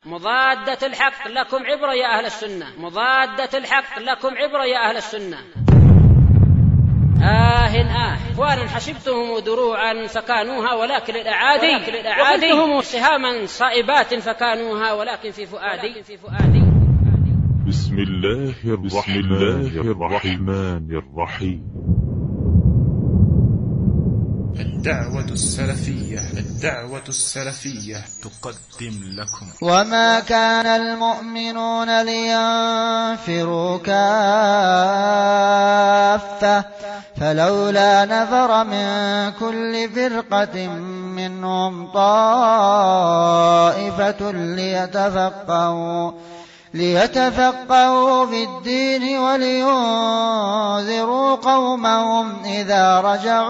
مضادة الحق لكم عبرة يا أهل السنة، مضادة الحق لكم عبرة يا أهل السنة. إخوانا حسبتهم دروعا فكانوها ولكن الأعادي، وقلتهم سهاما صائبات فكانوها ولكن في فؤادي. بسم الله الرحمن الرحيم. الدعوة السلفية تقدم لكم. وما كان المؤمنون لينفروا كافة فلولا نفر من كل فرقة منهم طائفة ليتفقهوا في الدين ولينذروا قومهم إذا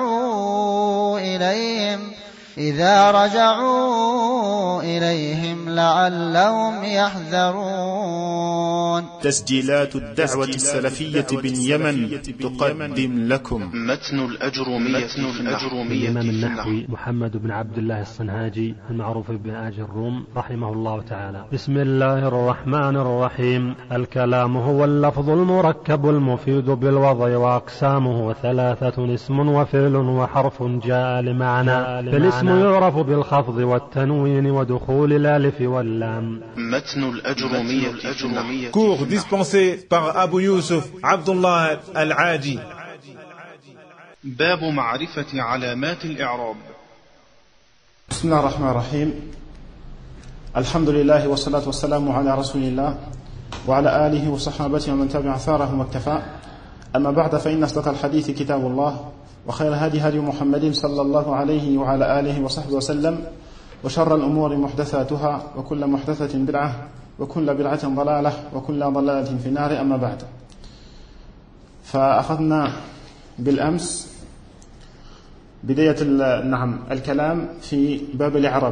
رجعوا إليهم لعلهم يحذرون. تسجيلات الدعوة السلفية باليمن تقدم لكم متن الأجرومية الإمام النحوي محمد بن عبد الله الصنهاجي المعروف بن آج الروم رحمه الله تعالى. بسم الله الرحمن الرحيم. الكلام هو اللفظ المركب المفيد بالوضع، وأقسامه 3: اسم وفعل وحرف جاء لمعنى. فالاسم يعرف بالخفض والتنوين ودخول الألف واللام. متن الأجرومية. Cours dispensé par Abu Yusuf Abdullah Al-Aji. باب معرفة علامات الإعراب. بسم الله الرحمن الرحيم. الحمد لله والصلاة والسلام على رسول الله وعلى آله وصحابته ومن تبع أثارهم واكتفى. أما بعد، فإن أصدق الحديث كتاب الله، وخير الهدي هدي محمد صلى الله عليه وعلى آله وصحبه وسلم، وشر الأمور محدثاتها، وكل محدثة بدعة، وكل بدعة ضلالة، وكل ضلالة في النار. أما بعد، فأخذنا بالأمس بداية الكلام في باب الإعراب،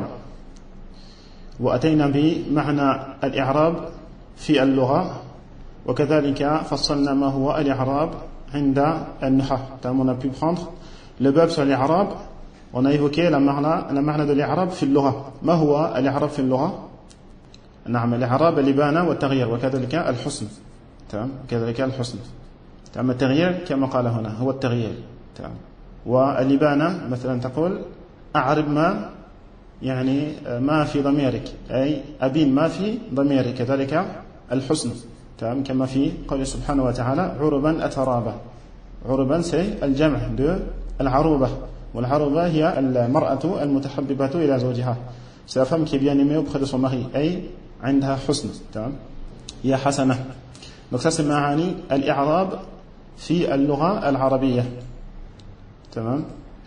وأتينا بمعنى الإعراب في اللغة، وكذلك فصلنا ما هو الإعراب عند النحو. On a pu prendre le bab sur l'Arab. On a évoqué la معنى de l'Arab في اللغة. ما هو الإعراب في اللغة؟ نعم، الإعراب الإبانة والتغيير، وكذلك الحسن. تمام، كذلك الحسن. تمام، التغيير كما قال هنا هو التغيير. تمام، والإبانة مثلا تقول أعرب ما، يعني ما في ضميرك، أي أبين ما في ضميرك. كذلك الحسن. تمام، كما في قول سبحانه وتعالى عربا أترابا. عربا سي الجمع de العروبة، والعروبة هي المرأة المتحببة إلى زوجها. C'est la femme qui est bien aimée auprès de son mari، أي عندها حسن. تمام، هي حسنة. Donc ça c'est معاني الإعراب في اللغة العربية. تمام،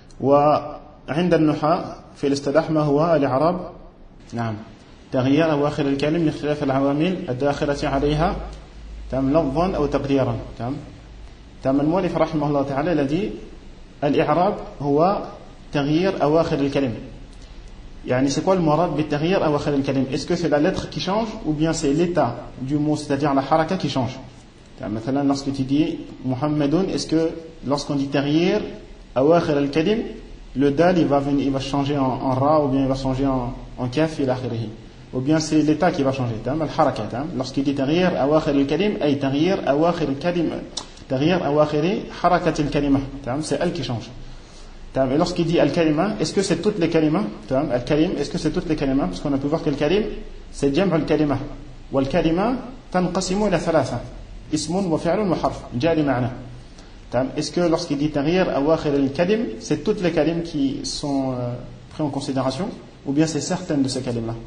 وعند النحاة في الاصطلاح ما هو الإعراب؟ نعم، تغيير أواخر الكلم لاختلاف العوامل الداخلة عليها، تمام، لفظا أو تقديرا. تمام، المؤلف رحمه الله تعالى الذي الإعراب هو تغيير أواخر الكلم. يعني c'est quoi le murad بالتغيير أواخر الكلم؟ Est-ce que c'est la lettre qui change ou bien c'est l'état du mot, c'est-à-dire la haraka qui change? مثلا lorsque tu dis Muhammadun, est-ce que lorsqu'on dit تغيير أواخر الكلم, le dal il va changer en ra, ou bien il va changer en kaf إلى آخره, ou bien c'est l'état qui va changer. الحركة. lorsqu'il dit تغيير أواخر الكلم أي تغيير أواخر الكلمة، تغيير أواخر حركة الكلمة. c'est elle qui change. Et lorsqu'il dit al-kalima, est-ce que c'est toutes les kalima? Al-kalim, est-ce que c'est toutes les kalima? Parce qu'on a pu voir que le kalim c'est jam'u al-kalima, wa al-kalima tanqasimu ila thalatha, ismun wa fi'lun wa harf jari ma'na. Est-ce que lorsqu'il dit taghir awakhir al-kalim, c'est toutes les kalim qui sont pris en considération, ou bien c'est certaines de ces kalim là?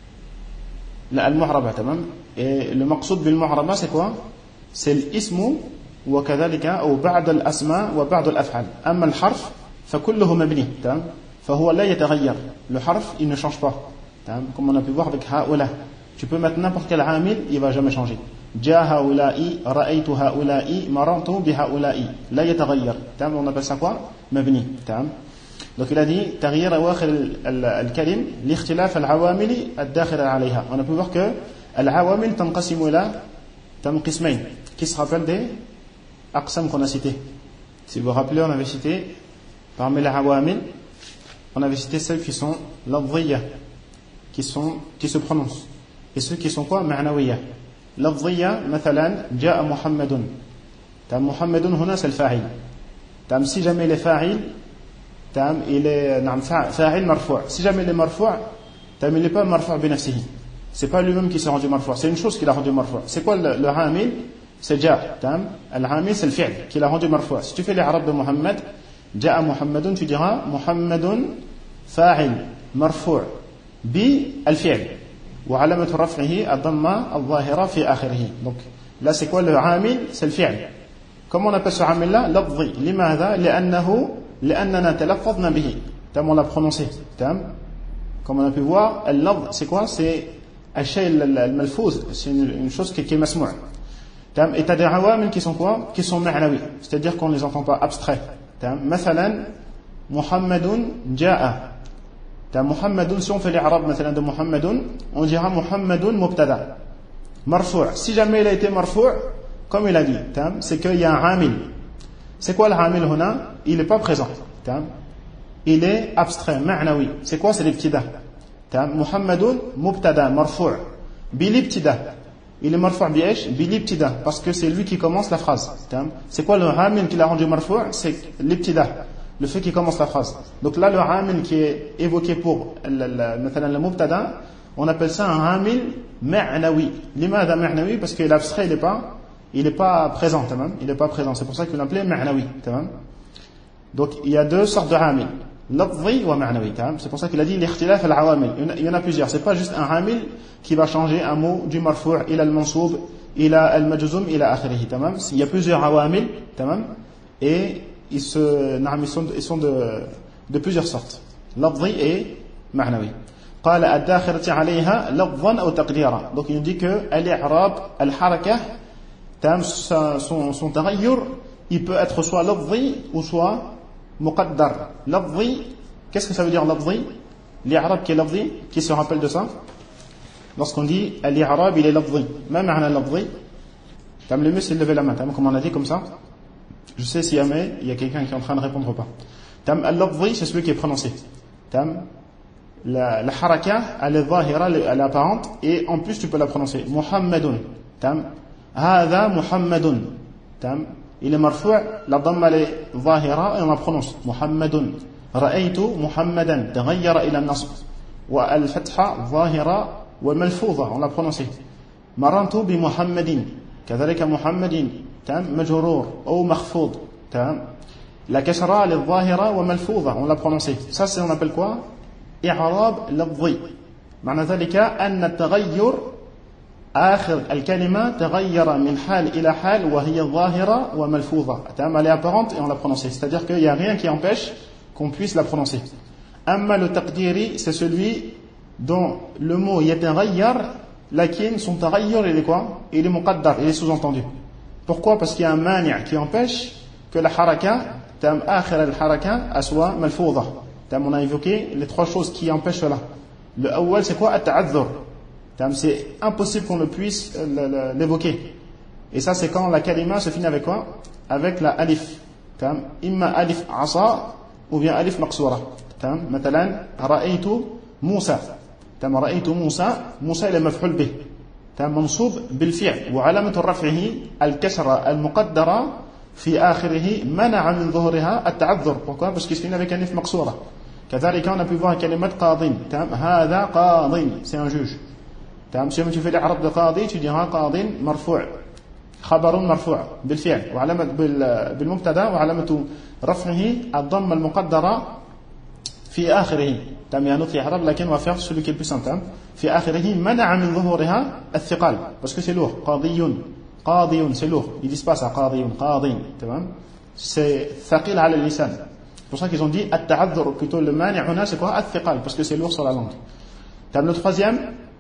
La al-mu'raba. Et le maqsoud bil mu'raba c'est quoi? C'est l'ismu wa kadhalika ou ba'd al-asma wa ba'd al-af'al. Amma al-harf فكله مبني. فهو لا يتغير. Le harf il ne change pas. Comme on a pu voir avec haoula, tu peux mettre n'importe quel amil, il va jamais changer. جاء هؤلاء رأيت هؤلاء مررت بهؤلاء لا يتغير. On appelle ça quoi? مبني. Donc il a dit تغيير أواخر الكلم لاختلاف العوامل الداخلة عليها. On a pu voir que العوامل تنقسم إلى قسمين qui se rappellent des aqsam qu'on a cités. Si vous vous rappelez, on avait cité parmi les awamil, on avait cité celles qui sont l'adhiya, qui se prononcent, et ceux qui sont quoi معنوية. لفظية مثلا جاء محمد. محمد هنا c'est le فاعل. si jamais il est فاعل il est فاعل مرفوع. Si jamais il est مرفوع il n'est pas مرفوع بنفسه. C'est pas lui-même qui s'est rendu مرفوع, c'est une chose qui l'a rendu مرفوع. C'est quoi le عامل? C'est جاء. العامل c'est le فعل qui l'a rendu مرفوع. Si tu fais l'Arab de Muhammad, جاء محمد, tu diras محمد فاعل مرفوع بالفعل وعلامة رفعه الضمة الظاهرة في آخره. Donc là c'est quoi le عامل? C'est le فعل. Comment on appelle ce عامل là? لفظي. لماذا؟ لأننا تلفظنا به. On l'a prononcé. Comme on a pu voir, اللفظ c'est quoi? C'est الشيء الملفوظ, c'est une chose qui est مسموع. Et t'as des عوامل qui sont quoi? Qui sont معنوي, c'est-à-dire qu'on ne les entend pas abstraits. مثلا محمد جاء. محمد, si on fait l'Arab مثلا de محمد, on dira محمد مبتدا مرفوع. Si jamais il a été مرفوع, comme il a dit, c'est qu'il y a un عامل. C'est quoi le عامل هنا? Il n'est pas présent. Il est abstrait, معنوي. C'est quoi? C'est l'ابتداء. محمد مبتدا مرفوع بالابتداء. Il est مرفوع بإيش؟ بالابتداء, parce que c'est lui qui commence la phrase. C'est quoi le عامل qui l'a rendu مرفوع? C'est l'ابتداء, le fait qu'il commence la phrase. Donc là le عامل qui est évoqué pour مثلا le مبتدا, on appelle ça un عامل معنوي. لماذا معنوي? Parce que l'abstrait il n'est pas présent. Il n'est pas présent, c'est pour ça qu'on l'appelait معنوي. Donc il y a deux sortes de عامل, لفظي ومعنوي. C'est pour ça qu'il a dit الاختلاف العوامل. Il y en a plusieurs, c'est pas juste un عامل qui va changer un mot du مرفوع إلى المنصوب إلى المجزوم إلى آخره. Il y a plusieurs عوامل et ils sont de plusieurs sortes, لفظي et معنوي. قال الداخلة عليها لفظا أو تقديرا. Donc il dit que الإعراب الحركة son تغير il peut être soit لفظي ou soit مقدر. لفظي, qu'est-ce que ça veut dire لفظي? l'I'rab qui est لفظي, qui se rappelle de ça? Lorsqu'on dit l'I'rab il est لفظي, ما معنى لفظي? Le mieux c'est de lever la main, comme on a dit comme ça. Je sais si jamais il y a quelqu'un qui est en train de répondre ou pas. اللفظي c'est celui qui est prononcé. La haraka elle est ظاهرة, elle est apparente, et en plus tu peux la prononcer. محمد. هذا محمد. il est مرفوع, la dhamma elle est ظاهرة et on la prononce محمد. رأيت محمدا تغير إلى النصب, والفتحة ظاهرة والملفوظة on l'a prononcé. مررت بمحمد كذلك محمد مجرور أو مخفوض. la كسرة elle est ظاهرة وملفوظة on l'a prononcé. Ça c'est on appelle quoi? إعراب لفظي. معنى ذلك أن التغير آخر الكلمة تغير من حال إلى حال وهي ظاهرة وملفوظة. Elle est apparente et on l'a prononcée. C'est-à-dire qu'il n'y a rien qui empêche qu'on puisse la prononcer. أما le taqdiri, c'est celui dont le mot يتغير لكن son تغير il est quoi? Il est muqaddar, il est sous-entendu. Pourquoi? Parce qu'il y a un mani' qui empêche que la haraka آخر الحركة soit ملفوظة. On a évoqué les trois choses qui empêchent cela. Le awwal c'est quoi? التعذر. C'est impossible qu'on ne puisse l'évoquer. Et ça c'est quand la kalima se finit avec quoi? Avec la alif. Imma alif asa ou bien alif maqsoura. مثلا رأيت موسى. رأيت موسى. موسى il est مفعول به. منصوب بالفعل وعلامة رفعه الكسرة المقدرة في آخره منع من ظهورها التعذر. Pourquoi? Parce qu'il se finit avec alif maqsoura. كذلك on a pu voir كلمة قاضٍ. هذا قاضٍ, c'est un juge. Si tu fais l'Arab de قاضي, tu diras قاضٍ مرفوع خبر مرفوع بالفعل وعلامة بالمبتدا وعلامة رفعه الضمة المقدرة في آخره. يعني notre Arab لكن on va faire celui qui est le plus simple. في آخره منع من ظهورها الثقال, parce que c'est lourd. قاضي c'est lourd, ils disent pas ça. قاضي c'est ثقيل على اللسان. C'est pour ça qu'ils ont dit التعذر plutôt. le mani' هنا c'est quoi? الثقال, parce que c'est lourd sur la langue. Le troisième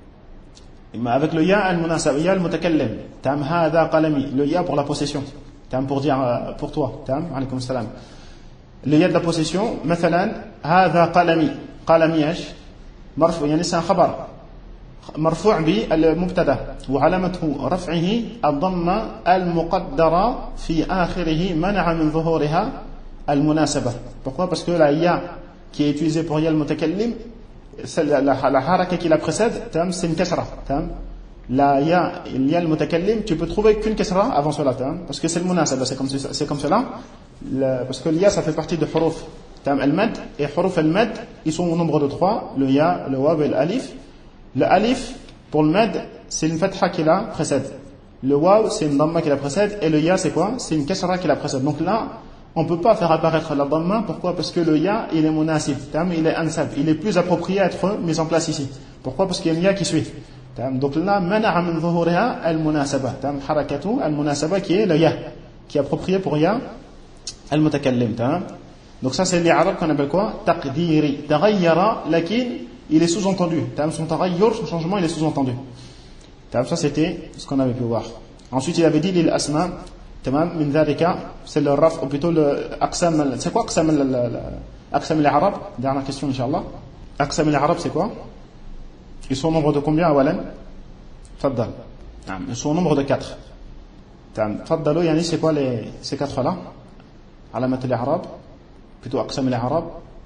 avec le ya al-munasab, ya al-mutakallim. هذا قلمي, le ya pour la possession. pour dire pour toi. alaykoum salam. Le ya de la possession. مثلا هذا قلمي ايش؟ مرفوع, يعني c'est un خبر مرفوع بالمبتدا وعلامة رفعه الضمة المقدرة في آخره منع من ظهورها المناسبة. Pourquoi? Parce que la ya qui est utilisée pour ya al-mutakallim, la haraka qui la précède, c'est une kasra. la ya, il y a le mutakallim, tu peux trouver qu'une kasra avant cela, parce que c'est le munasaba, c'est comme cela, parce que le ya ça fait partie de huruf al-mad, et huruf al-mad, ils sont au nombre de 3, le ya, le waw et l'alif. Le alif, pour le mad, c'est une fatha qui la précède. Le waw, c'est une dhamma qui la précède, et le ya, c'est quoi? C'est une kasra qui la précède. Donc là, on ne peut pas faire apparaître la dhamma, pourquoi? Parce que le ya, il est munasib, il est ansab, il est plus approprié à être mis en place ici. Pourquoi? Parce qu'il y a un ya qui suit. Donc là, mana'a min zuhuriha al-munasaba, harakatu al-munasaba qui est le ya, qui est approprié pour ya al-mutakallim. Donc ça, c'est l'i'rab qu'on appelle quoi? Taqdiri. Taghayyara, lakin, il est sous-entendu. Son taghayyur, son changement, il est sous-entendu. Ça, c'était ce qu'on avait pu voir. Ensuite, il avait dit lil asma, min dhalika, c'est le raf, ou plutôt le aqsam, c'est quoi aqsam l'a'rab? Dernière question, Inch'Allah. Aqsam l'a'rab, c'est quoi? Ils sont au nombre de combien, awalan? Faddal. Ils sont au nombre de 4. Faddalo, yani, c'est quoi ces 4-là? Alamat l'a'rab, plutôt aqsam l'a'rab.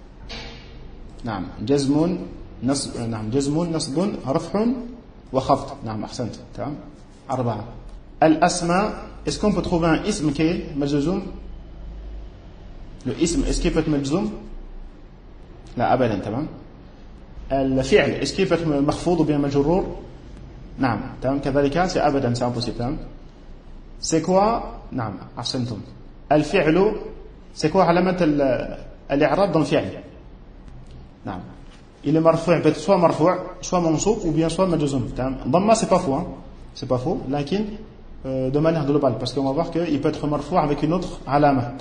جزم نصب رفع وخفض. نعم أحسنت. تمام. 4. الأسماء. Est-ce qu'on peut trouver un ism qui est majzoum? Le ism, est-ce qu'il peut être majzoum? لا أبدا. تمام. الفعل, est-ce qu'il peut être مخفوض ou bien مجرور? نعم. تمام. كذلك c'est أبدا, c'est impossible. تمام. C'est quoi? نعم أحسنتم. الفعل, c'est quoi علامة الإعراب dans le فعل? نعم. Il est marfou', peut être soit marfou', soit mansoub, ou bien soit majzoum. Dhamma, c'est pas faux, hein. C'est pas faux, lakin, de manière globale, parce qu'on va voir qu'il peut être marfou' avec une autre alama.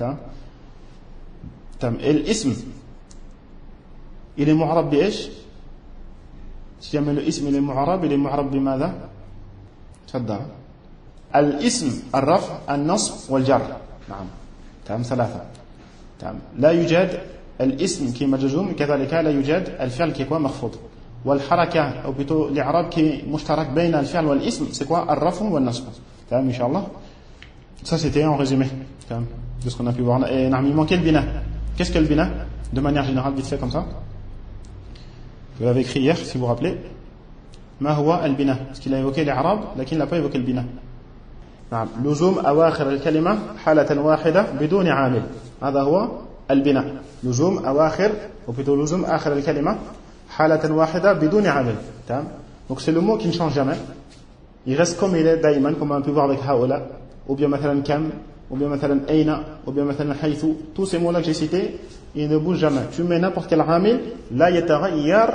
Et l'ism, il est mu'arab bi'esh. Si jamais le ism, il est mu'arab bimada. تفضل. الاسم الرفع النصب والجر. نعم. تمام. 3. تمام. لا يوجد الاسم qui est majzoum, كذلك لا يوجد الفعل qui est quoi مخفوض. والحركة ou plutôt l'إعراب qui est مشترك بين الفعل والاسم, c'est quoi الرفع والنصب. تمام إن شاء الله. Ça c'était en résumé تمام de ce qu'on a pu voir. Et il manquait le bina. Qu'est-ce que le bina de manière générale, vite fait comme ça? Vous l'avez écrit hier si vous vous rappelez. ما هو البناء? Parce qu'il a évoqué l'إعراب لكن il n'a pas évoqué le bina. نعم. لزوم أواخر الكلمة حالة واحدة بدون عامل. هذا هو البناء. لزوم أواخر ou plutôt لزوم آخر الكلمة حالة واحدة بدون عامل. تمام. Donc c'est le mot qui ne change jamais. Il reste comme il est دائما, comme on peut voir avec هؤلاء, ou bien مثلا كم, ou bien مثلا أين, ou bien مثلا حيث. Tous ces mots-là que j'ai cités, ils ne bougent jamais. Tu mets n'importe quel عامل لا يتغير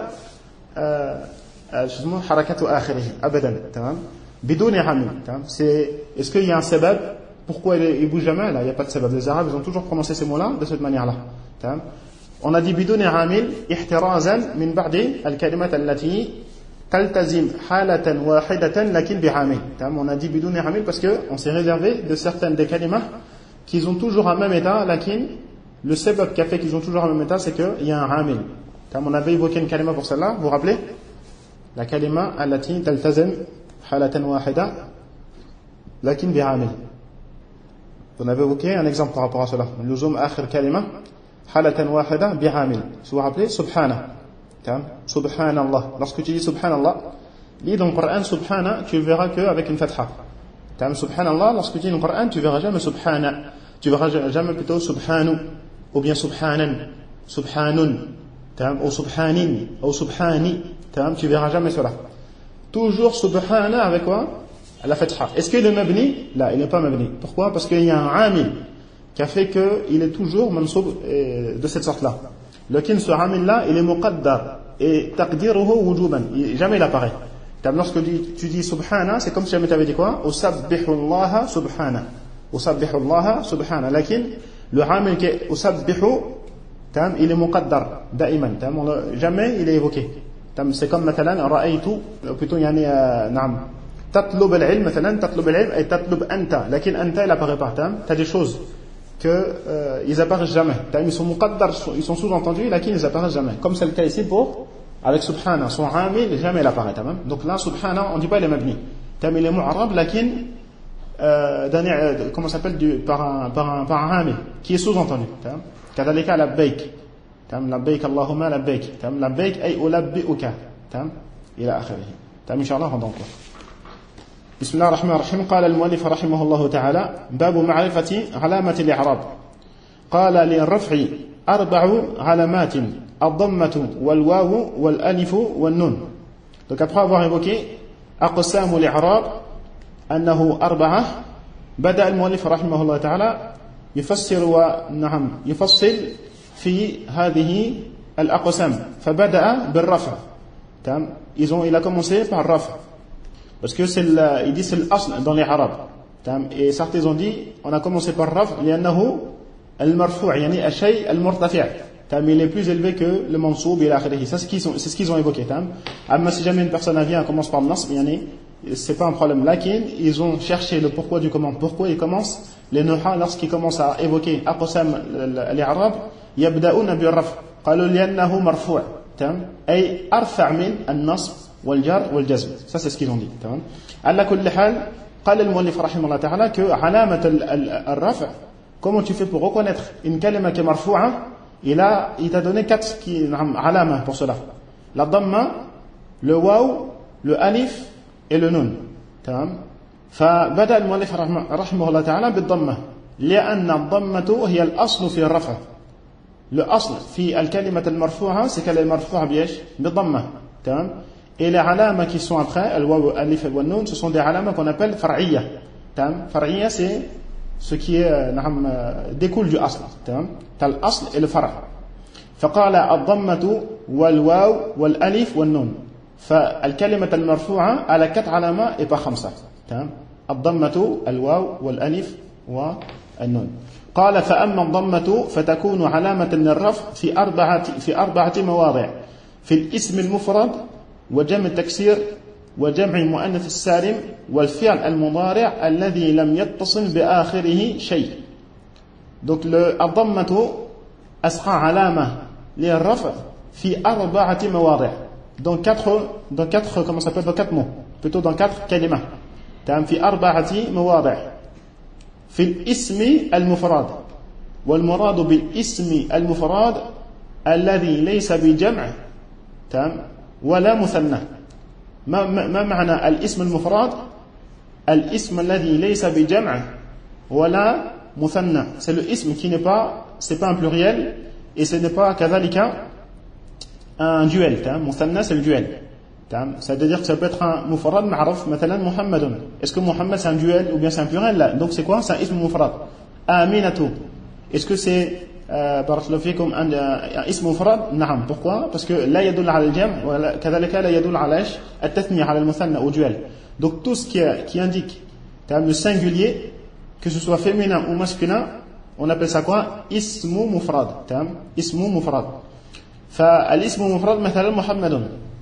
حركة آخره أبدا. تمام. بدون عامل. تمام. C'est, est-ce qu'il y a un sabab? Pourquoi il bouge jamais? Là, il n'y a pas de sabab. Les Arabes, ils ont toujours prononcé ces mots-là de cette manière-là. On a dit bidon amil ihtirazan min ba'di al-kalimat allati taltazim halatan wahidatan lakin bi'amil. On a dit bidon amil parce que on s'est réservé de certaines des kalimas qui ont toujours un même état, lakin le sabab qui a fait qu'ils ont toujours un même état, c'est qu'il y a un amil. On avait évoqué une kalima pour celle-là, vous vous rappelez? La kalima allati taltazim halatan wahida lakin bi'amil. On avait évoqué un exemple par rapport à cela. Luzum akhir kalima halatan wahida bi'amil. Si vous vous rappelez, subhana. Subhanallah. Lorsque tu dis subhanallah, lis dans le Coran subhana, tu verras qu'avec une fatha. Subhanallah, lorsque tu dis dans le Coran, tu verras jamais subhana. Tu verras jamais plutôt subhanu, ou bien subhanan, subhanun, ou subhanin, ou subhani. Tu verras jamais cela. Toujours subhana avec quoi? La fatha. Est-ce qu'il est mabni? Là, il n'est pas mabni. Pourquoi? Parce qu'il y a un amil qui a fait qu'il est toujours mansoub de cette sorte-là. Lequel ce amil-là, il est muqaddar. Et taqdiruhu wujuban. Jamais il apparaît. Lorsque tu dis subhana, c'est comme si jamais tu avais dit quoi? Usabbihu Allah subhana. Usabbihu Allah subhana. Lequel le amil qui est usabbihu, il est muqaddar. Da'iman. Jamais il est évoqué. C'est comme مثلا رأيت, plutôt يعني نعم. تطلب العلم مثلا, تطلب العلم أي تطلب أنت, لكن أنت il apparaît pas. T'as des choses que ils apparaissent jamais. Ils sont muqaddar, ils sont sous-entendus, لكن ils apparaissent jamais. Comme c'est le cas ici pour avec subhana, son amil jamais il apparaît. Donc là subhana, on dit pas il est mabni. Il est mu'arab, لكن comment ça s'appelle, par un amil qui est sous-entendu. كذلك لبيك. لبيك اللهم لبيك. لبيك أي ألبئك. إلى آخره. إن شاء الله on va encore. بسم الله الرحمن الرحيم. قال المؤلف رحمه الله تعالى: باب معرفة علامة الإعراب. قال: للرفع 4 علامات: الضمة والواو والألف والنون. Donc après avoir évoqué أقسام الإعراب أنه 4، بدأ المؤلف رحمه الله تعالى يفصل في هذه الأقسام. فبدأ بالرفع. Il a commencé par raf'a, parce que il dit c'est l'asl dans les arabes. Et certains ont dit on a commencé par raf'a لأنه المرفوع يعني الشيء المرتفع. Il est plus élevé que le mansoub et l'akhirih. C'est ce qu'ils ont évoqué. Mais si jamais une personne vient et commence par le nasb, c'est pas un problème. Lakin, ils ont cherché le pourquoi du comment. Pourquoi ils commencent les nuha lorsqu'ils commencent à évoquer aqsam al-i'rab, yabda'una bi-raf'. قالوا لأنه مرفوع. أي أرفع من النصب والجر والجزم. Ça c'est ce qu'ils ont dit. على كل حال قال المؤلف رحمه الله تعالى que علامة الرفع, comment tu fais pour reconnaître une kalima qui est marfou'a? Il t'a donné 4 alama pour cela: la dhamma, le waw, le alif et le nun. فبدأ المؤلف رحمه الله تعالى بالضمة لأن الضمة هي الأصل في الرفع. الأصل في الكلمة المرفوعة c'est qu'elle est marfou'a بالضمة. Et les alamas qui sont après, le waw, alif et le nun, ce sont des alamas qu'on appelle far'iyya. Far'iyya, c'est ce qui découle du asl. T'as l'asl et le far'. فقال الضمة والواو والألف والنون. فالكلمة المرفوعة على 4 علامات et pas 5. الضمة الواو والألف والنون. قال: فأما الضمة فتكون علامة للرفع في 4 مواضع: في الاسم المفرد وجمع التكسير وجمع المؤنث السالم والفعل المضارع الذي لم يتصل بآخره شيء. Donc الضمة أسقى علامة للرفع في 4 مواضع, dans 4 comment ça s'appelle, dans 4 mots, plutôt dans 4 كلمات. في 4 مواضع: في الاسم المفرد. والمراد بالاسم المفرد الذي ليس بجمع ولا مثنى. ما معنى الاسم المفرد؟ الاسم الذي ليس بجمع ولا مثنى. C'est le ism qui n'est pas, c'est pas un pluriel et ce n'est pas كذلك un duel. مثنى c'est le duel. C'est-à-dire que ça peut être un mufrad ma'ruf, مثلا محمد. Est-ce que Muhammad c'est un duel ou bien c'est un pluriel? Là. Donc c'est quoi? C'est un ism mufrad. Aminatu. Est-ce que c'est barakallahu fikum un ism mufrad? نعم. Pourquoi? Parce que لا يدل على الجمع وكذلك لا يدل على التثنية على المثنى au duel. Donc tout ce qui indique le singulier, que ce soit féminin ou masculin, on appelle ça quoi? Ismu mufrad. Ismu mufrad. فالاسم مفرد مثلا محمد.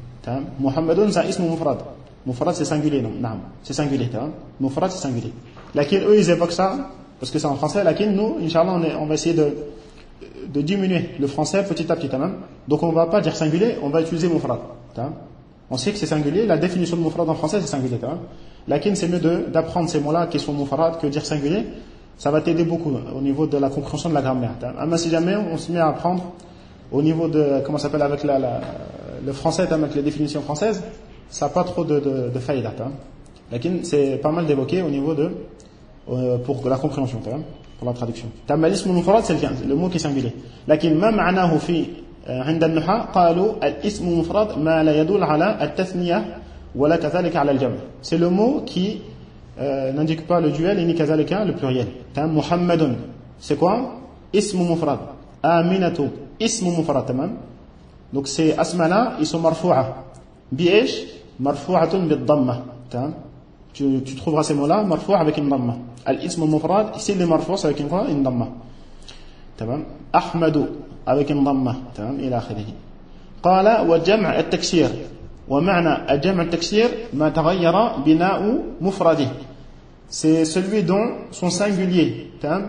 محمد c'est un ism mufrad. Mufrad c'est singulier, non? C'est singulier. Mufrad c'est singulier. Lakin eux ils évoquent ça parce que c'est en français. Lakin nous, Inch'Allah, on va essayer de diminuer le français petit à petit. Donc on va pas dire singulier, on va utiliser mufrad. On sait que c'est singulier, la définition de mufrad en français c'est singulier. Lakin c'est mieux d'apprendre ces mots-là qui sont mufrad que dire singulier. Ça va t'aider beaucoup au niveau de la compréhension de la grammaire. Mais si jamais on se met à apprendre au niveau de, comment ça s'appelle, avec le français, avec les définitions françaises, ça n'a pas trop de faïda. Lakin c'est pas mal d'évoquer au niveau de pour la compréhension, pour la traduction. الاسم المفرد c'est le mot qui est singulier. لكن ما معناه في عند النحاة قالوا الاسم المفرد ما لا يدل على التثنية ولا كذلك على الجمع. C'est le mot qui n'indique pas le duel ni كذلك le pluriel. محمد c'est quoi? اسم مفرد. آمنة اسم مفرد. تمام. Donc ces asma là ils sont marfou'a. بإيش؟ مرفوعة بالضمة. تمام. Tu trouveras ces mots-là marfou' avec une dhamma. Al-ism mufrad, ici le marfou' c'est avec une quoi? Une dhamma. Tamam. Ahmadu avec une dhamma. Tamam. إلى آخره. قال وجمع التكسير. ومعنى الجمع التكسير ما تغير بناء مفرده. C'est celui dont son singulier,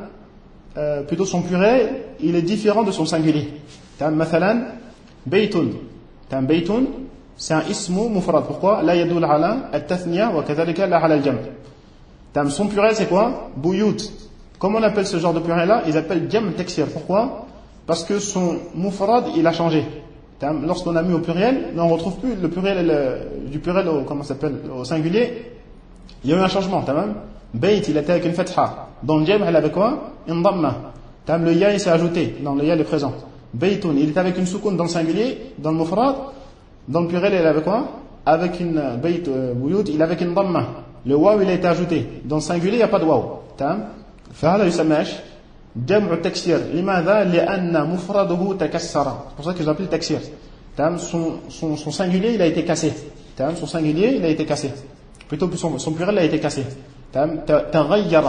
plutôt son pluriel, il est différent de son singulier. مثلا بيت. بيت c'est un ismu mufrad. Pourquoi? La yadul ala al-tathniya wa kadhalika la ala al-jam'. Son pluriel c'est quoi? Buyut. Comment on appelle ce genre de pluriel là? Ils appellent jam' taksir. Pourquoi? Parce que son mufrad il a changé. Lorsqu'on a mis au pluriel, on ne retrouve plus le pluriel du pluriel au, comment ça s'appelle, au singulier. Il y a eu un changement, tamam. Bayt, il était avec une fatha. Dans le jam', il avait quoi? Une dhamma. Tamam, le ya, il s'est ajouté. Non, le ya, il est présent. Baytun, il était avec une soukoun dans le singulier, dans le mufrad. Dans le pluriel, il avait quoi? Avec une bayt, buyut, il avait une dhamma. Le waw, il a été ajouté. Dans le singulier, il n'y a pas de waw. Tamam. فهذا يسمى جمع التكسير. لماذا؟ لأن مفرده تكسر. C'est pour ça que j'appelle taksir. Son singulier, il a été cassé. Son singulier, il a été cassé. Plutôt que son pluriel a été cassé. تغير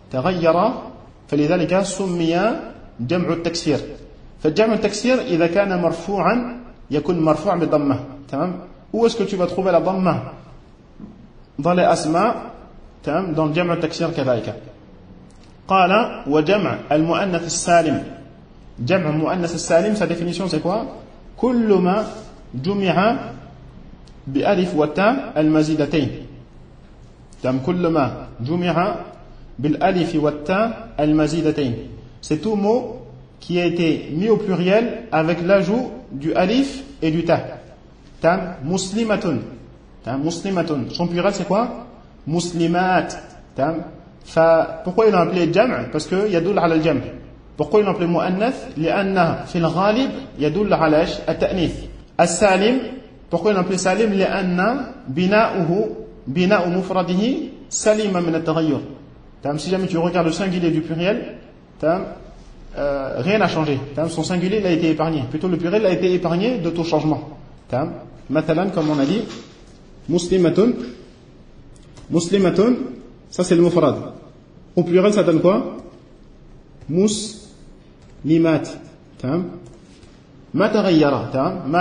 فلذلك سمي جمع التكسير. فالجمع التكسير إذا كان مرفوعا يكون مرفوع بالضمة. تمام. Où est-ce que tu vas trouver la dhamma? Dans les asma, dans le جمع التكسير كذلك. قال وجمع المؤنث السالم. جمع المؤنث السالم, sa définition c'est quoi? كل ما جمع بألف والتاء المزيدتين. كل ما جمع بالألف والتاء المزيدتين. C'est tout mot qui a été mis au pluriel avec l'ajout du alif et du ta. Muslimatun. Muslimatun. Son pluriel c'est quoi? Muslimat. Pourquoi ils l'ont appelé jam'? Parce que yadoul ala al-jam'. Pourquoi ils l'ont appelé mu'annath? لأنه في الغالب يدل على التأنيث. السالم. Pourquoi ils l'ont appelé salim? لأن بناء مفرده سليم من التغير. Si jamais tu regardes le singulier du pluriel, rien n'a changé. Son singulier il a été épargné. Plutôt le pluriel a été épargné de tout changement. Matalan, comme on a dit, muslimatun, ça c'est le mufrad. Au pluriel ça donne quoi? Muslimat. Ma taghayyara,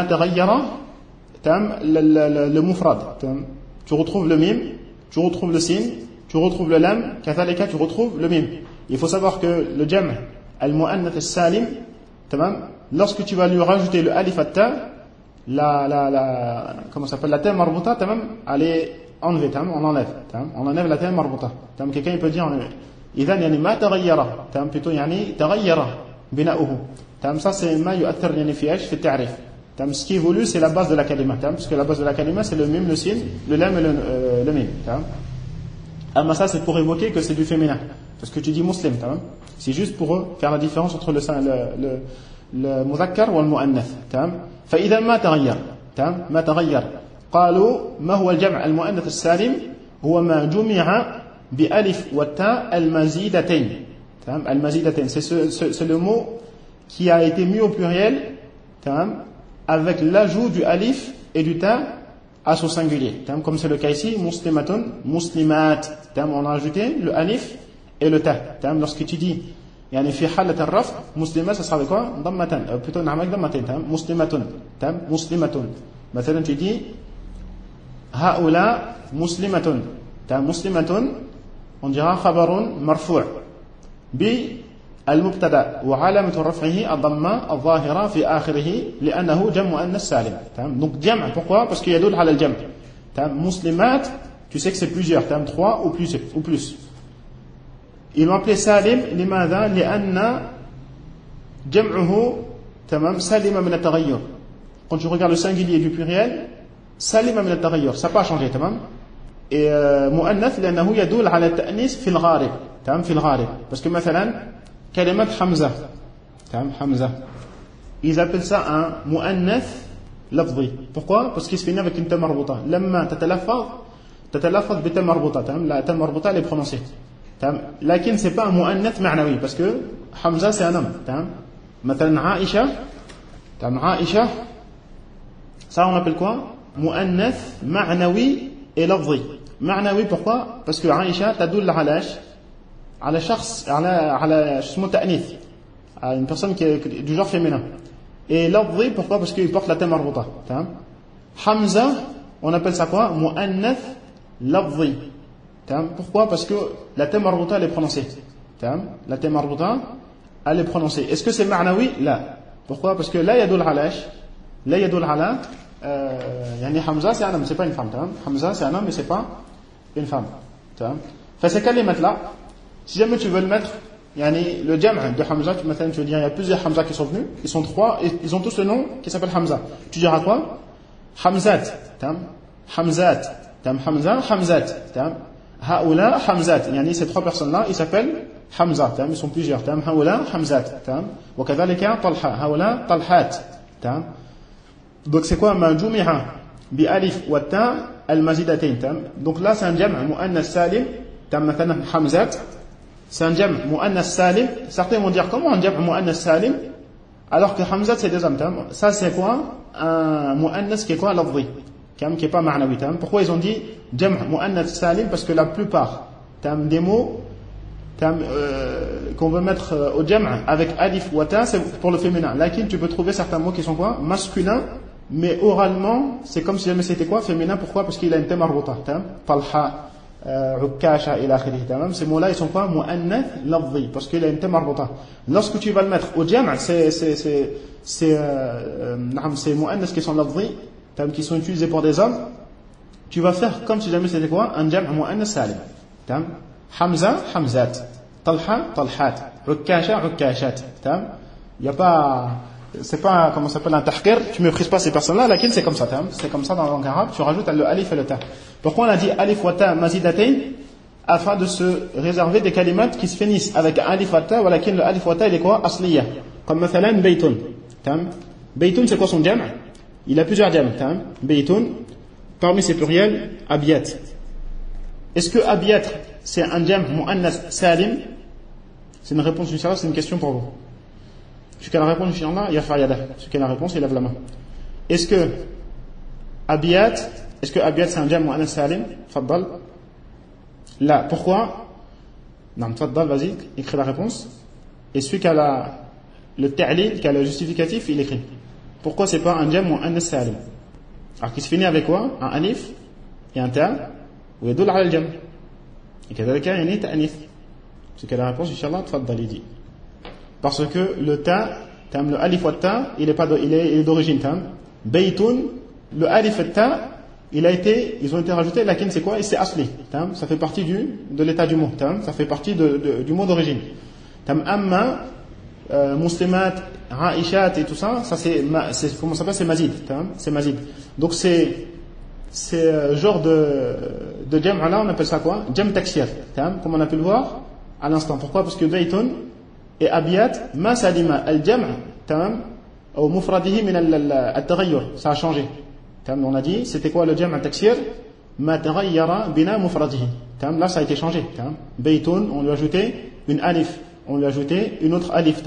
le mufrad. Tu retrouves le mim, tu retrouves le sin, tu retrouves le lam, kathalika tu retrouves le mim. Il faut savoir que le jam' al-mu'annath al-salim, lorsque tu vas lui rajouter le alif at-ta, comment ça s'appelle, la ta marbuta, elle est enlevée, on enlève la ta marbuta. Quelqu'un il peut dire idhan yani ma taghayyara, plutôt yani taghayyara bina'uhu. Ça c'est ma yu'athir yani fi fi at-ta'rif. Ce qui est voulu, c'est la base de la kalima. Parce que la base de la kalima, c'est le mim, le sin, le lam et le mim. Mais ça, c'est pour évoquer que c'est du féminin. Parce que tu dis muslim. C'est juste pour faire la différence entre le muzakkar ou le mu'annath. فإذا ما تغير قالوا ما هو الجمع المؤنث السالم هو ما جمع بألف والتاء المزيدتين. المزيدتين, c'est le mot qui a été mis au pluriel avec l'ajout du alif et du ta à son singulier. Comme c'est le cas ici, muslimatun, muslimat. On a ajouté le alif et le ta. Lorsque tu dis, yani fi halat al-raf, muslimat, ça sera avec quoi? Dammatan. Plutôt, n'amak dammatan. Muslimatun. Muslimatun. Maintenant, tu dis, haoula muslimatun. Muslimatun, on dira khabarun marfu' bi المبتدا وعلامة رفعه الضمة الظاهرة في آخره لأنه جمع مؤنث سالم. Donc جمع, pourquoi? Parce qu'il يدل على الجمع. مسلمات, tu sais que c'est plusieurs, 3 ou plus. Ils l'ont appelé salim لماذا؟ لأن جمعه سالم من التغير. Quand tu regardes le singulier du pluriel, سالم من التغير, ça n'a pas changé. Et مؤنث لأنه يدل على التأنيث في الغالب. في الغالب. Parce que مثلا كلمة حمزة. حمزة. Ils appellent ça un mu'annath lafzi. Pourquoi? Parce qu'il se finit avec une ta marbuta. لما تتلفظ بتا مربوطة. La ta marbuta elle est prononcée. لكن c'est pas un mu'annath ma'nawi parce que Hamza c'est un homme. مثلا عائشة. عائشة. Ça on appelle quoi? Mu'annath ma'nawi et lafzi. معنوي pourquoi? Parce que Aïcha تدل على شخص على اسمه تأنيث, une personne qui est du genre féminin. Et lafzi pourquoi? Parce qu'il porte la ta marbuta. Hamza, on appelle ça quoi? Mu'annath lafzi. Pourquoi? Parce que la ta marbuta elle est prononcée. La ta marbuta elle est prononcée. Est-ce que c'est ma'nawi? Là. Pourquoi? Parce que là yadul ala yani Hamza c'est un homme, c'est pas une femme. Hamza c'est un homme mais c'est pas une femme. Fait ces kalimat là, si jamais tu veux le mettre, yani le jam' de Hamza, tu veux dire il y a plusieurs Hamza qui sont venus, ils sont 3 et ils ont tous le nom qui s'appelle Hamza. Tu diras quoi? Hamzat. Hamzat. Hamza, Hamzat. Haoula Hamzat. Yani ces trois personnes-là, ils s'appellent Hamza. Ils sont plusieurs. Haoula Hamzat. Wa kadhalika Talha. Haoula Talhat. Donc c'est quoi Majumiha bi alif wa ta al-mazidatayn. Donc là c'est un jam' muannas salim. مثلا Hamzat. C'est un jam' muannas salim. Certains vont dire comment un jam' muannas salim alors que Hamzat c'est deux hommes. Ça c'est quoi un muannas qui est quoi lafzi, qui est pas ma'nawi. Pourquoi ils ont dit jam' muannas salim? Parce que la plupart des mots qu'on veut mettre au jam' avec alif ou ta, c'est pour le féminin. Lakin tu peux trouver certains mots qui sont quoi masculins, mais oralement c'est comme si jamais c'était quoi féminin. Pourquoi? Parce qu'il a une thème marbuta. Talha, Ukasha et l'akhiri. Ces mots-là ils sont quoi muannath lafzi, parce qu'il a une thème marbuta. Lorsque tu vas le mettre au jam', c'est muannas qui sont lafzi, qui sont utilisés pour des hommes, tu vas faire comme si jamais c'était quoi un jam' muannas salim. Hamza, Hamzat. Talha, Talhat. Ukasha, Ukashat. Il y a pas, c'est pas, comment ça s'appelle, un tahqir, tu méprises pas ces personnes-là, lakin c'est comme ça, c'est comme ça dans la langue arabe, tu rajoutes le alif et le ta. Pourquoi on a dit alif wa ta mazidatayn? Afin de se réserver des kalimats qui se finissent avec alif wa ta, lakin le alif wa ta il est quoi asliya. Comme mathalan baytun. Baytun c'est quoi son jam'? Il a plusieurs jam'. Baytun, parmi ses pluriels, abiyat. Est-ce que abiyat c'est un jam' muannas salim? C'est une réponse, Inch'Allah, c'est une question pour vous. Celui qui a la réponse, Inch'Allah, yarfa yadah. Celui qui a la réponse, il lève la main. Est-ce que abiyat c'est un jam' muannas salim? Faddal. Là, pourquoi? Non, faddal, vas-y, écris la réponse. Et celui qui a le ta'lil, qui a le justificatif, il écrit. Pourquoi c'est pas un jam' muannas salim? Alors qui se finit avec quoi? Un alif et un ta, ou yadul ala al-jam'. Et kadhalika yani ta'nith. Celui qui a la réponse, Inch'Allah, faddal, il dit. Parce que le ta, le alif wa ta, il est d'origine. Baytun, le alif et ta, ils ont été rajoutés, lakin c'est quoi? C'est asli. Ça fait partie de l'état du mot. Ça fait partie du mot d'origine. Amma, muslimat, aishat et tout ça, ça c'est comment ça s'appelle? C'est mazid. C'est mazid. Donc c'est genre de jam' là, on appelle ça quoi? Jam' taksir. Comme on a pu le voir à l'instant. Pourquoi? Parce que baytun et abiyat ma salima al-jam' au mufradihi min al-taghayyur, ça a changé. On a dit c'était quoi le jam' al-taksir? Ma taghayyara bina mufradihi. Là ça a été changé. Baytun, on lui a ajouté une alif, on lui a ajouté une autre alif.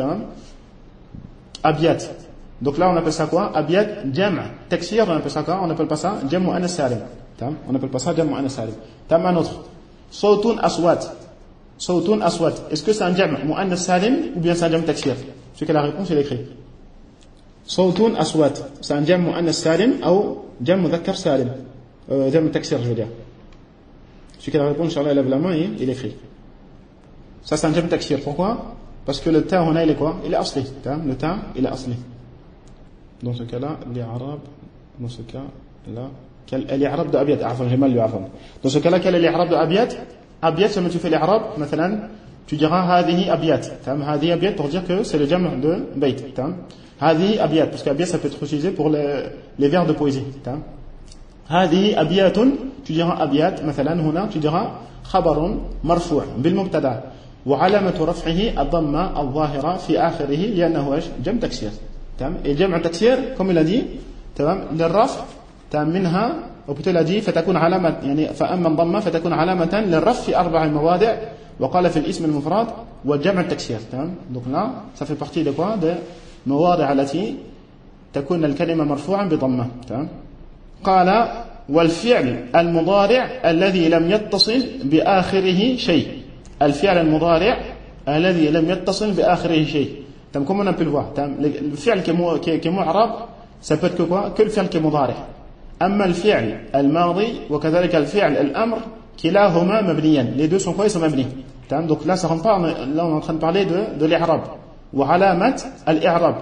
Abiyat, donc là on appelle ça quoi? Abiyat jam' taksir, on appelle ça quoi? On appelle pas ça jam' muannas salim. On appelle pas ça jam' muannas salim. Un autre sawtun aswat. Sawtun aswat. Est-ce que c'est un jam' muannas salim ou bien c'est un jam' taksir? Celui qui a la réponse, il écrit. Sawtun aswat. C'est un jam' muannas salim ou jam' mudhakkar salim. Jam' taksir, je veux dire. Celui qui a la réponse, Inch'Allah, il lève la main et il écrit. Ça c'est un jam' taksir. Pourquoi? Parce que le ta, on a, il est quoi? Il est asli. Le ta, il est asli. Dans ce cas-là, l'i'rab, dans ce cas-là, l'i'rab de abiyat. J'ai mal lu avant. Dans ce cas-là, quel est l'i'rab de abiyat? Abiyat, c'est quand tu fais l'i'rab, tu diras hadihi abiyat. Hadihi abiyat pour dire que c'est le jam' de bayt. Hadihi abiyat, parce qu'abiyat ça peut être utilisé pour les vers de poésie. Hadihi abiyatun, tu diras abiyat, huna, tu diras khabarun marfu' bil mubtada. وعلامة رفعه الضمة الظاهرة في آخره لأنه إيش؟ جمع تكسير. تمام. الجمع تكسير كم الذي تمام للرفع تمام منها وبالتالي فتكون علامة يعني فأما الضمة فتكون علامة للرفع في 4 مواضع وقال في الاسم المفرد وجمع التكسير. تمام. Donc là ça fait partie de quoi? De مواضع التي تكون الكلمة مرفوعا بضمة. تمام. قال والفعل المضارع الذي لم يتصل بآخره شيء. الفعل المضارع الذي لم يتصل بآخره شيء. Comme on a pu le voir. Le fi'l qui est mu'rab, ça peut être que quoi? Que le fi'l qui est mudari'. أما الفعل الماضي وكذلك الفعل الأمر كلاهما مبنيان. Les deux sont quoi? Ils sont mabni. Donc là, ça rentre pas. Là, on est en train de parler de l'i'rab. وعلامة الإعراب.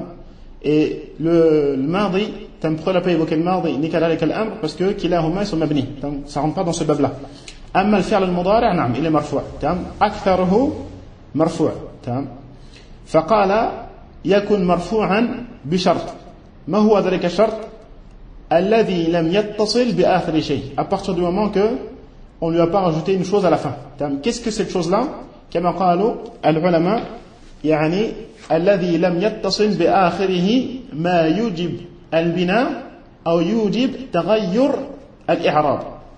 Et le madi, pourquoi on n'a pas évoqué le madi ni كذلك الأمر? Parce que كلاهما ils sont mabni. Ça rentre pas dans ce bab-là. أما الفعل المضارع نعم إلى مرفوع. أكثره مرفوع. فقال يكون مرفوعا بشرط. ما هو ذلك الشرط؟ الذي لم يتصل بآخر شيء. À partir du moment que on ne lui a pas rajouté une chose à la fin. Qu'est-ce que cette chose-là? كما قالوا العلماء يعني الذي لم يتصل بآخره ما يوجب البناء أو يوجب تغير الإعراب.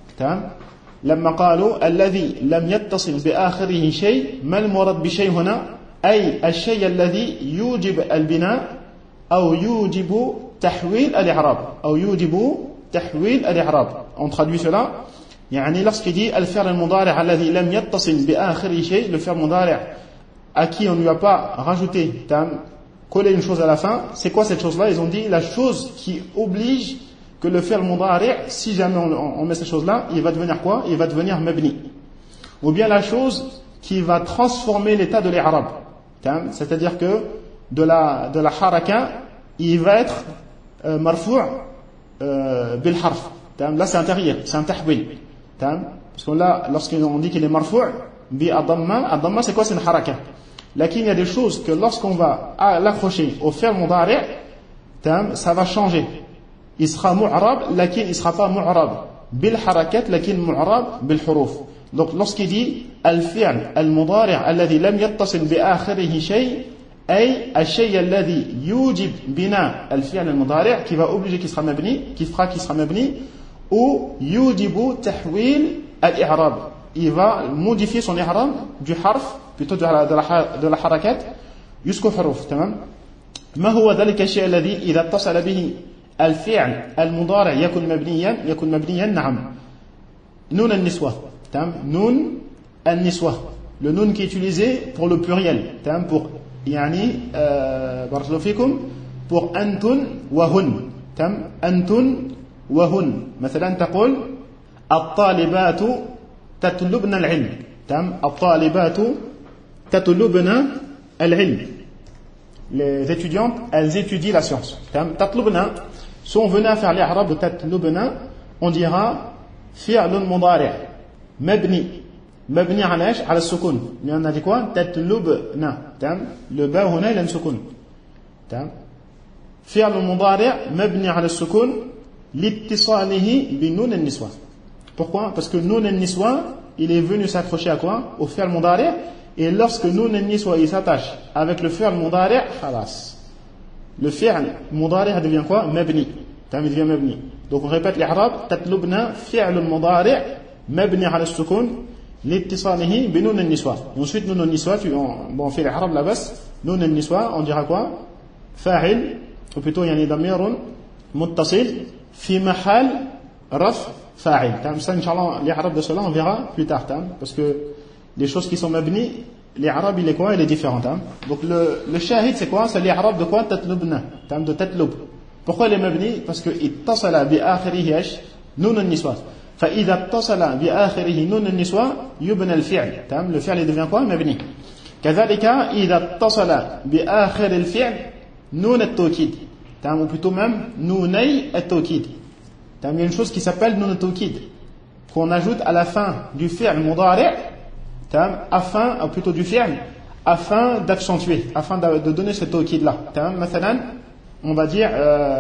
لما قالوا الذي لم يتصل بآخره شيء، ما المراد بشيء هنا؟ أي الشيء الذي يوجب البناء أو يوجب تحويل الإعراب أو يوجب تحويل الإعراب. On traduit cela يعني lorsqu'il dit الفعل المضارع الذي لم يتصل بآخره شيء، le verbe مضارع à qui on ne lui a pas rajouté, collé une chose à la fin. C'est quoi cette chose-là? Ils ont dit la chose qui oblige que le fi'l mudari', si jamais on met cette chose-là, il va devenir quoi? Il va devenir mabni. Ou bien la chose qui va transformer l'état de l'i'rab. C'est-à-dire que de la haraka, il va être marfou' bil harf. Là c'est un tahrir, c'est un tahwil. Parce que là, lorsqu'on dit qu'il est marfou' bi ad-damma, c'est quoi? C'est une haraka. Là, il y a des choses que lorsqu'on va l'accrocher au fi'l mudari', ça va changer. Il sera mu'rab, lakin il ne sera pas mu'rab bil harakat, lakin mu'rab bil huruf. Donc lorsqu'il dit al-fi'l al-mudari' alladhi lam yattasil bi akhirihi shay', ay al-shay' alladhi yujib bina al-fi'l al-mudari' qui va obliger qu'il sera mabni, qui fera qu'il sera mabni, ou yujibu tahwil al-i'rab, il va modifier son i'rab du harf, plutôt de la harakat jusqu'au huruf. تمام. ما هو ذلك الشيء الذي إذا اتصل به الفعل المضارع يكون مبنيا نعم نون النسوة. نون النسوة, le nun qui est utilisé pour le pluriel, pour يعني بارك الله فيكم, pour أنتن وهن. أنتن وهن. مثلا تقول الطالبات تطلبن العلم. الطالبات تطلبن العلم. Les étudiantes, elles étudient la science. تطلبن, si on venait à faire l'i'rab de تطلبن, on dira fi'lun mudari' مبني على ايش؟ على السكون. mais on a dit quoi? تطلبن. le ba هنا il a une سكون. فعل مضارع مبني على السكون لاتصاله بنون النسوة. Pourquoi? Parce que nun al-niswa, il est venu s'accrocher à quoi? Au fi'l mudari'. Et lorsque nun al-niswa il s'attache avec le fi'l mudari', khalas, le fi'l mudari' devient quoi? Mabni. Il devient mabni. Donc on répète l'i'rab, tatlubna fi'l mudari' mabni ala as-sukun liittisalihi bi nun al-niswa. Ensuite nun al-niswa, on fait l'i'rab là-bas, nun al-niswa, on dira quoi? Fa'il, ou plutôt yani damirun muttasil fi mahal raf fa'il. Ça, Inch'Allah, l'Arab de cela, on verra plus tard. Parce que les choses qui sont mabni, l'Arab, il est quoi? Il est différent. Donc, le shahid, c'est quoi? C'est l'Arab de quoi? Tatlubna. De tatlub. Pourquoi il est mabni? Parce que ittasala bi akhirihi ash nun al-niswa. فإذا اتصل بآخره نون النسوة يبنى الفعل. le fi'l il devient quoi? مبني. كذلك إذا اتصل بآخر الفعل نون التوكيد. ou plutôt même نوني التوكيد. Il y a une chose qui s'appelle nun al-tawkid qu'on ajoute à la fin du fi'l mudari' afin, ou plutôt du fi'l, afin d'accentuer, afin de donner ce tawkid là. مثلا on va dire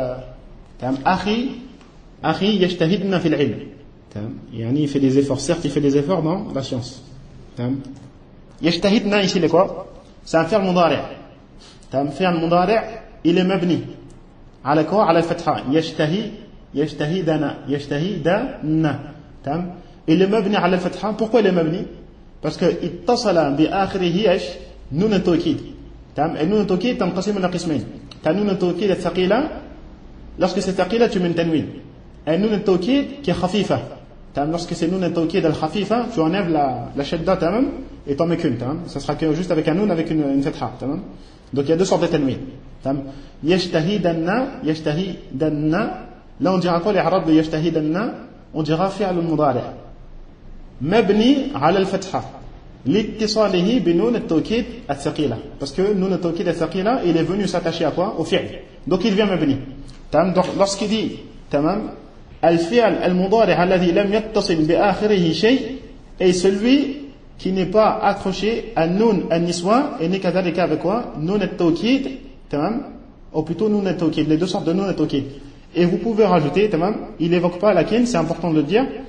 أخي يجتهدنا في العلم. يعني il fait des efforts, certes il fait des efforts dans la science. يجتهدنا ici c'est quoi? C'est un fi'l mudari'. fi'l mudari' il est mabni على quoi? على الفتحة. يجتهدنا. Il est mabni على الفتحة. Pourquoi il est mabni? Parce que اتصل بآخره ايش؟ نون التوكيد. et نون التوكيد تنقسم إلى قسمين. نون التوكيد الثقيلة, lorsque c'est ثقيلة tu mets une tanwin. et نون التوكيد qui est خفيفة. lorsque c'est نون التوكيد الخفيفة, tu enlèves la shadda et t'en mets qu'une. ça sera que juste avec un noun avec une fatha. donc il y a deux sortes de tanwin. يجتهدنا. Là on dira quoi l'Arab de يجتهدنا? On dira fi'l mudari' مبني على الفتحة لاتصاله بنون التوكيد الثقيلة. parce que نون التوكيد الثقيلة il est venu s'attacher à quoi? Au fi'l. donc il devient مبني. donc lorsqu'il dit الفعل المضارع الذي لم يتصل بآخره شيء, et celui qui n'est pas accroché à nun al-niswa et n'est كذلك avec quoi? نون التوكيد. ou plutôt nun al-tawkid, les deux sortes de nun al-tawkid. Et vous pouvez rajouter, il n'évoque pas lakin, c'est important de le dire,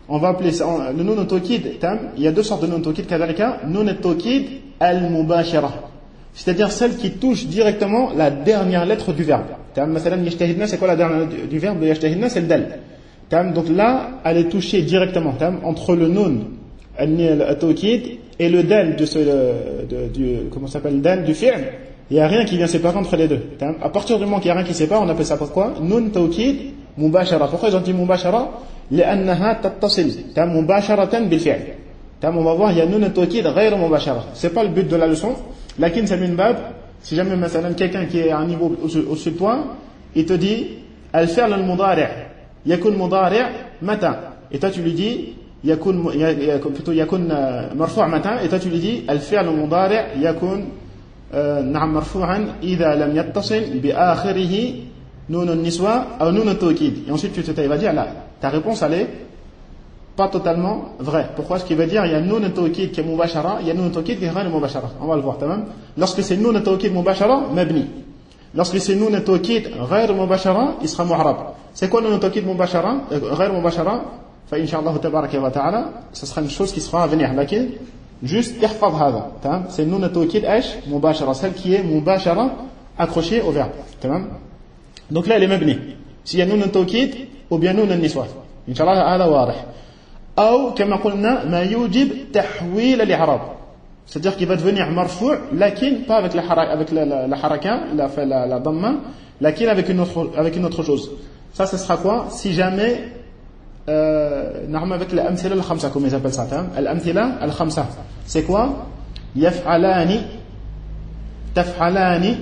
on va appeler ça, le nun al-tawkid, il y a deux sortes de nun al-tawkid, kadhalika, nun al-tawkid al-mubashara. C'est-à-dire celle qui touche directement la dernière lettre du verbe. مثلا يجتهدنا, c'est quoi la dernière lettre du verbe de يجتهدنا? C'est le dal. Donc là, elle est touchée directement entre le nun al-tawkid et le dal comment s'appelle, le dal du fi'l. Il n'y a rien qui vient séparer entre les deux. À partir du moment qu'il n'y a rien qui sépare, on appelle ça pourquoi? Nun tawkid mubashara. Pourquoi ils ont dit mubashara? لأنها تتصل مباشرة بالفعل. On va voir, il y a nun al-tawkid غير مباشرة. C'est pas le but de la leçon. Lakin c'est min bab. Si jamais مثلا quelqu'un qui est à un niveau au-dessus de toi, il te dit al-fi'l al-mudari' yakun mudari' mata. Et toi tu lui dis plutôt yakun marfu' mata. Et toi tu lui dis al-fi'l al-mudari' yakun نعم مرفوعا إذا لم يتصل بآخره نون النسوة أو نون التوكيد. Et ensuite il va dire là, ta réponse elle est pas totalement vraie. Pourquoi? Ce qui veut dire il y a nun al-tawkid qui est mubashara, il y a nun al-tawkid qui est ghayr mubashara. On va le voir, tamam. Lorsque c'est nun al-tawkid mubashara, mabni. Lorsque c'est nun al-tawkid ghayr mubashara, il sera mu'rab. C'est quoi nun al-tawkid mubashara, ghayr mubashara? Fa inshallah tabaraka wa ta'ala, ce sera une chose qui sera à venir. Lakin juste ihfaz hada, tamam. C'est nun al-tawkid ash mubashara, celle qui est mubashara accrochée au verbe, tamam. Donc là elle est mabni. S'il y a nun al-tawkid ou bien nun al-niswa, inshallah hada wadih. أو كما قلنا ما يوجب تحويل الإعراب, c'est-à-dire qu'il va devenir marfou' lakin pas avec la haraka, la dhamma, lakin avec une autre chose. Ça sera quoi? Si jamais نعم avec الأمثلة الخمسة comme ils appellent ça, الأمثلة الخمسة, c'est quoi? يفعلان تفعلان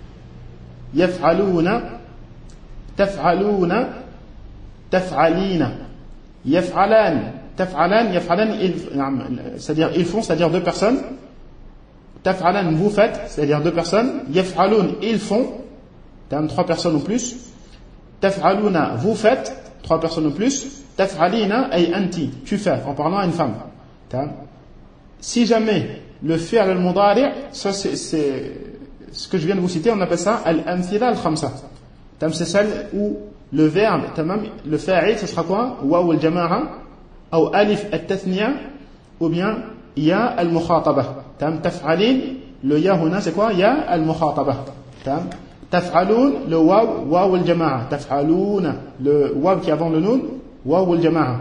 يفعلون تفعلون تفعلين يفعلان تفعلان يفعلان c'est-à-dire ils font, c'est-à-dire deux personnes. تفعلان vous faites, c'est-à-dire deux personnes. يفعلون ils font, trois personnes ou plus. تفعلون vous faites, trois personnes ou plus. تفعلين أي أنت tu fais, en parlant à une femme. Si jamais le fi'l al-mudari', ça c'est ce que je viens de vous citer, on appelle ça al-amthila al-khamsa. C'est celle où le verbe, le fa'il, ce sera quoi? Waw al-jama'a, ou alif al-tathniya, ou bien ya al-mukhataba. Taf'alin, le ya huna, c'est quoi? Ya al-mukhataba. Taf'alun, le waw al-jama'a. Taf'alun, le waw qui est avant le nun, waw al-jama'a.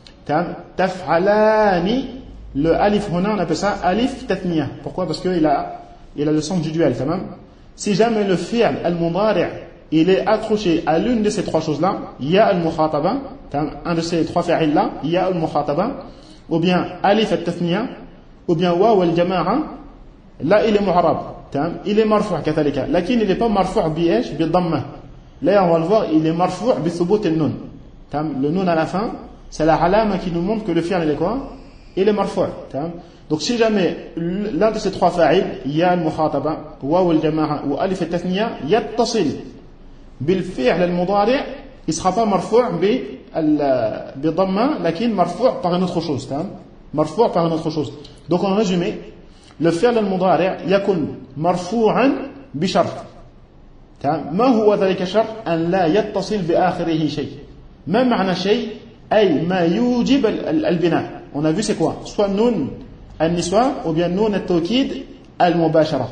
Taf'alani, le alif huna, on appelle ça alif tathniya. Pourquoi? Parce qu'il a le sens du duel. Si jamais le fi'l al-mudari' il est accroché à l'une de ces trois choses-là, ya al-mukhataba, un de ces trois fa'il là, ya al-mukhataba, ou bien alif al-tathniya, ou bien waw al-jama'a, là il est mu'rab, il est marfu' kathalika, lakin il n'est pas marfu' bi-ish, bi-dhamma. Là on va le voir, il est marfu' bi-thubut al-nun. Le nun à la fin, c'est la alama qui nous montre que le fi'l il est quoi? Il est marfu'. Donc si jamais l'un de ces trois fa'il, ya al-mukhataba, waw al-jama'a, ou alif al-tathniya, yattasil بالفعل المضارع, il sera pas marfu' بضمة, lakin marfu' par une autre chose, marfu' par une autre chose. Donc en résumé, le fi'l المضارع يكون مرفوعا بشرط. ما هو ذلك الشرط؟ أن لا يتصل بآخره شيء. ما معنى شيء؟ أي ما يوجب البناء. On a vu c'est quoi? Soit nun النسوة ou bien nun التوكيد المباشرة,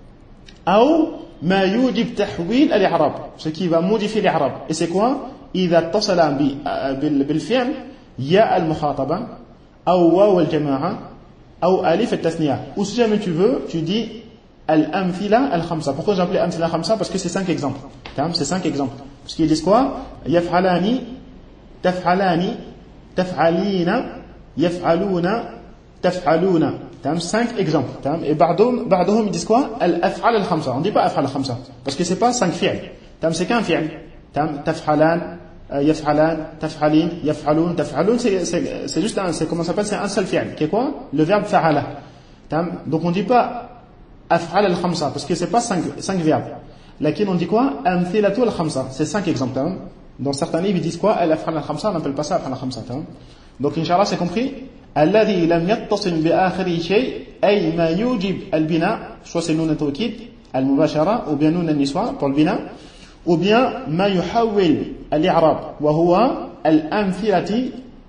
أو ما يوجب تحويل الإعراب, ce qui va modifier l'I'rab. Et c'est quoi? إذا اتصل بالفعل ياء المخاطبة أو واو الجماعة أو ألف التثنية. Ou si jamais tu veux, tu dis الأمثلة الخمسة. Pourquoi j'ai appelé أمثلة خمسة? Parce que c'est 5 exemples. C'est 5 exemples. Parce qu'ils disent quoi? يفعلان تفعلان تفعلين يفعلون تفعلون. 5 exemples. Et بعضهم ils disent quoi? الأفعال الخمسة. On ne dit pas أفعال الخمسة parce que c'est pas 5 fi'l. C'est qu'un fi'l. تفعلان يفعلان تفعلين يفعلون تفعلون, c'est juste c'est comment ça s'appelle, c'est un seul fi'l qui est quoi? Le verbe fa'ala. Donc on ne dit pas أفعال الخمسة parce que c'est pas 5 verbes. Lakin on dit quoi? أمثلة الخمسة. C'est 5 exemples. Dans certains livres ils disent quoi? الأفعال الخمسة, on n'appelle pas ça أفعال الخمسة. Donc inshallah c'est compris. الذي لم يتصل بآخره شيء أي ما يوجب البناء, soit c'est نون التوكيد المباشرة ou bien نون النسوة pour le بناء, ou bien ما يحول الإعراب وهو الأمثلة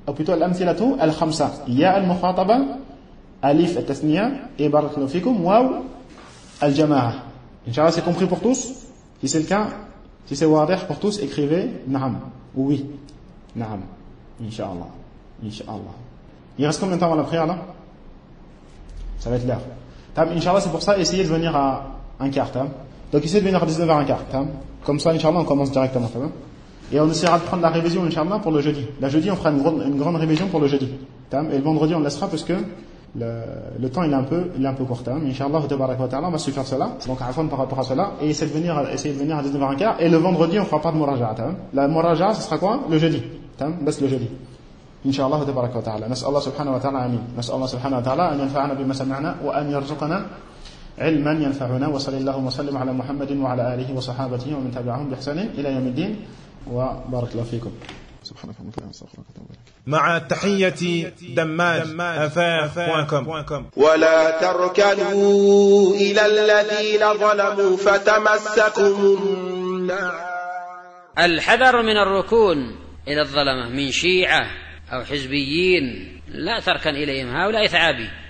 ou plutôt al-amthilatu al-khamsa. Ya al-mukhataba, alif al-tasniya, et barakallahu fikum, waw al-jama'a. Inch'Allah, c'est compris pour tous? Si c'est le cas, si c'est wadih pour tous, écrivez na'am, oui, na'am, Inch'Allah, Inch'Allah. Il reste combien de temps avant la prière là? Ça va être l'heure. Inch'Allah, c'est pour ça, essayez de venir à un quart. Donc essayez de venir à 19h15. Comme ça, Inch'Allah, on commence directement. Et on essaiera de prendre la révision, Inch'Allah, pour le jeudi. La jeudi, on fera une grande révision pour le jeudi. Et le vendredi, on laissera parce que le temps il est un peu court. Inch'Allah, on va se faire cela. Donc, à fond par rapport à cela. Et essayez de venir à 19h15. Et le vendredi, on fera pas de muraja'a. La muraja'a, ce sera quoi? Le jeudi. Baisse le jeudi. Inch'Allah, tabaraka wa ta'ala. Nas'al Allah subhanahu wa ta'ala, amin. Nas'al Allah subhanahu wa ta'ala an yanfa'ana bima sami'na wa an yarzuqana ilman yanfa'una wa sallallahu wa sallim ala Muhammadin wa ala alihi wa sahabatihi wa min tabi'ahum bi ihsanin ila yawmiddin wa barakallahu fikum. Subhanaka wa ta'ala astaghfiruka wa atubu ilaik. مع تحية دماج.com. ولا تركنوا إلى الذين ظلموا فتمسكم النار. الحذر من الركون إلى الظلمة من شيعة أو حزبيين، لا تركن إليهم، هؤلاء ثعابي.